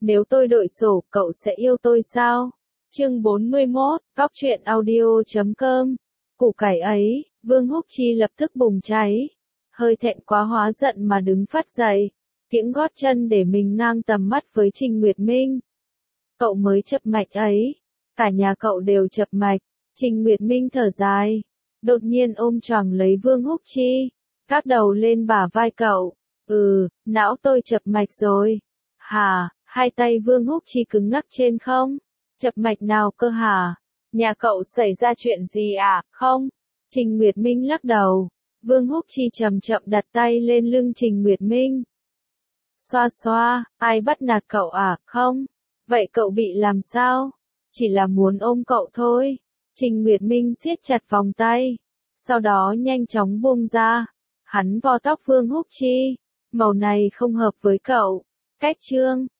Nếu tôi đội sổ, cậu sẽ yêu tôi sao? Chương 41, Cóc truyện audio.com. Củ cải ấy, Vương Húc Chi lập tức bùng cháy. Hơi thẹn quá hóa giận mà đứng phắt dậy, kiễng gót chân để mình ngang tầm mắt với Trình Nguyệt Minh. Cậu mới chập mạch ấy, cả nhà cậu đều chập mạch. Trình Nguyệt Minh thở dài, đột nhiên ôm choàng lấy Vương Húc Chi, các đầu lên bả vai cậu. Não tôi chập mạch rồi. Hả? Hai tay Vương Húc Chi cứng ngắc trên không. Chập mạch nào cơ hả? Nhà cậu xảy ra chuyện gì à? Không. Trình Nguyệt Minh lắc đầu. Vương Húc Chi chậm chậm đặt tay lên lưng Trình Nguyệt Minh. Xoa xoa, ai bắt nạt cậu à? Không. Vậy cậu bị làm sao? Chỉ là muốn ôm cậu thôi. Trình Nguyệt Minh siết chặt vòng tay. Sau đó nhanh chóng buông ra. Hắn vò tóc Vương Húc Chi. Màu này không hợp với cậu. Cách trương,